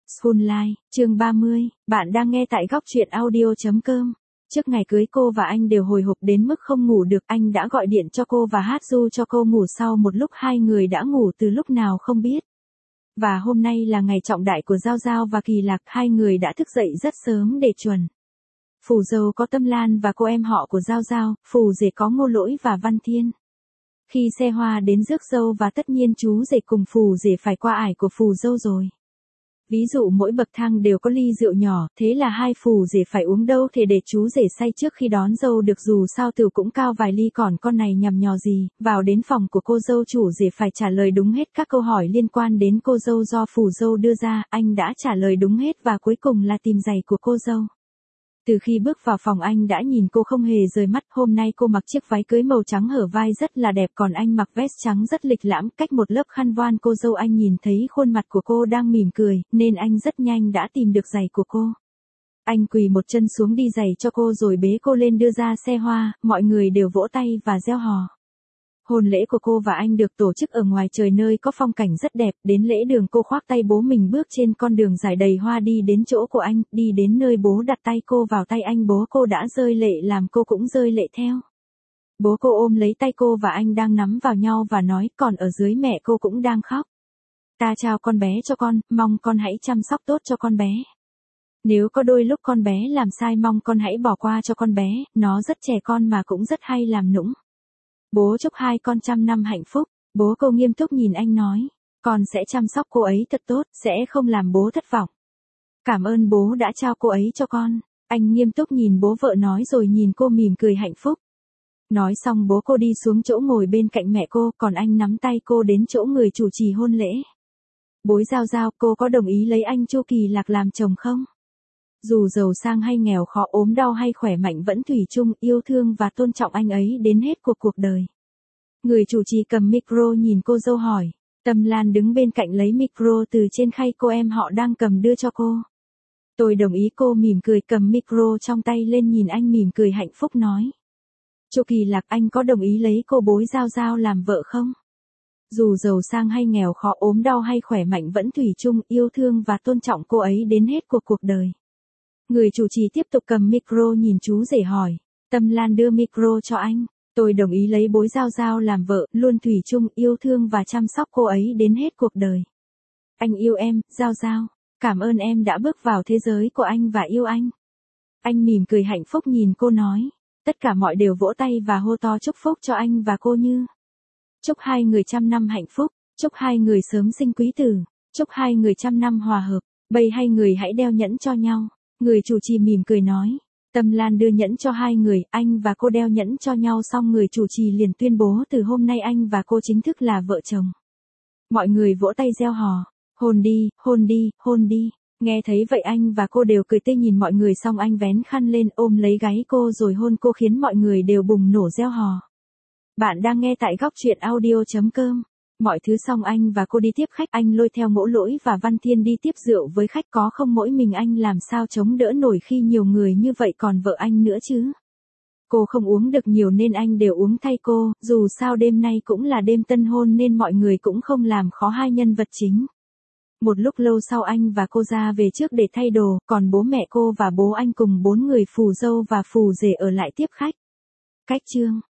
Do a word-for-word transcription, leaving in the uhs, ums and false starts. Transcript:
Spoonlight, chương ba mươi, bạn đang nghe tại góc truyện audio chấm com. Trước ngày cưới cô và anh đều hồi hộp đến mức không ngủ được, anh đã gọi điện cho cô và hát ru cho cô ngủ, sau một lúc hai người đã ngủ từ lúc nào không biết. Và hôm nay là ngày trọng đại của Giao Giao và Kỳ Lạc, hai người đã thức dậy rất sớm để chuẩn. Phù dâu có Tâm Lan và cô em họ của Giao Giao, phù rể có Ngô Lỗi và Văn Thiên. Khi xe hoa đến rước dâu và tất nhiên chú rể cùng phù rể phải qua ải của phù dâu rồi. Ví dụ mỗi bậc thang đều có ly rượu nhỏ, thế là hai phù rể phải uống đâu thể để chú rể say trước khi đón dâu được, dù sao tửu cũng cao vài ly, còn con này nhằm nhò gì. Vào đến phòng của cô dâu, chủ rể phải trả lời đúng hết các câu hỏi liên quan đến cô dâu do phù dâu đưa ra, anh đã trả lời đúng hết và cuối cùng là tìm giày của cô dâu. Từ khi bước vào phòng anh đã nhìn cô không hề rời mắt, hôm nay cô mặc chiếc váy cưới màu trắng hở vai rất là đẹp, còn anh mặc vest trắng rất lịch lãm, cách một lớp khăn voan cô dâu anh nhìn thấy khuôn mặt của cô đang mỉm cười, nên anh rất nhanh đã tìm được giày của cô. Anh quỳ một chân xuống đi giày cho cô rồi bế cô lên đưa ra xe hoa, mọi người đều vỗ tay và reo hò. Hôn lễ của cô và anh được tổ chức ở ngoài trời nơi có phong cảnh rất đẹp, đến lễ đường cô khoác tay bố mình bước trên con đường dài đầy hoa đi đến chỗ của anh, đi đến nơi bố đặt tay cô vào tay anh, bố cô đã rơi lệ làm cô cũng rơi lệ theo. Bố cô ôm lấy tay cô và anh đang nắm vào nhau và nói, còn ở dưới mẹ cô cũng đang khóc. Ta trao con bé cho con, mong con hãy chăm sóc tốt cho con bé. Nếu có đôi lúc con bé làm sai mong con hãy bỏ qua cho con bé, nó rất trẻ con mà cũng rất hay làm nũng. Bố chúc hai con trăm năm hạnh phúc. Bố cô nghiêm túc nhìn anh nói, con sẽ chăm sóc cô ấy thật tốt, sẽ không làm bố thất vọng. Cảm ơn bố đã trao cô ấy cho con. Anh nghiêm túc nhìn bố vợ nói rồi nhìn cô mỉm cười hạnh phúc. Nói xong bố cô đi xuống chỗ ngồi bên cạnh mẹ cô, còn anh nắm tay cô đến chỗ người chủ trì hôn lễ. Bối Giao Giao, cô có đồng ý lấy anh Chu Kỳ Lạc làm chồng không? Dù giàu sang hay nghèo khó, ốm đau hay khỏe mạnh vẫn thủy chung yêu thương và tôn trọng anh ấy đến hết cuộc cuộc đời. Người chủ trì cầm micro nhìn cô dâu hỏi. Tâm Lan đứng bên cạnh lấy micro từ trên khay cô em họ đang cầm đưa cho cô. Tôi đồng ý, cô mỉm cười cầm micro trong tay lên nhìn anh mỉm cười hạnh phúc nói. Chu Kỳ Lạc, anh có đồng ý lấy cô Bối Giao Giao làm vợ không? Dù giàu sang hay nghèo khó, ốm đau hay khỏe mạnh vẫn thủy chung yêu thương và tôn trọng cô ấy đến hết cuộc cuộc đời. Người chủ trì tiếp tục cầm micro nhìn chú rể hỏi. Tâm Lan đưa micro cho anh. Tôi đồng ý lấy Bối Giao Giao làm vợ, luôn thủy chung yêu thương và chăm sóc cô ấy đến hết cuộc đời. Anh yêu em, Giao Giao. Cảm ơn em đã bước vào thế giới của anh và yêu anh. Anh mỉm cười hạnh phúc nhìn cô nói. Tất cả mọi đều vỗ tay và hô to chúc phúc cho anh và cô như. Chúc hai người trăm năm hạnh phúc, chúc hai người sớm sinh quý tử, chúc hai người trăm năm hòa hợp, bây hai người hãy đeo nhẫn cho nhau. Người chủ trì mỉm cười nói. Tâm Lan đưa nhẫn cho hai người, anh và cô đeo nhẫn cho nhau xong người chủ trì liền tuyên bố từ hôm nay anh và cô chính thức là vợ chồng. Mọi người vỗ tay reo hò. Hôn đi, hôn đi, hôn đi. Nghe thấy vậy anh và cô đều cười tươi nhìn mọi người, xong anh vén khăn lên ôm lấy gáy cô rồi hôn cô khiến mọi người đều bùng nổ reo hò. Bạn đang nghe tại góc truyện audio chấm com. Mọi thứ xong anh và cô đi tiếp khách, anh lôi theo Ngỗ Lỗi và Văn Thiên đi tiếp rượu với khách, có không mỗi mình anh làm sao chống đỡ nổi khi nhiều người như vậy còn vợ anh nữa chứ. Cô không uống được nhiều nên anh đều uống thay cô, dù sao đêm nay cũng là đêm tân hôn nên mọi người cũng không làm khó hai nhân vật chính. Một lúc lâu sau anh và cô ra về trước để thay đồ, còn bố mẹ cô và bố anh cùng bốn người phù dâu và phù rể ở lại tiếp khách. Cách chương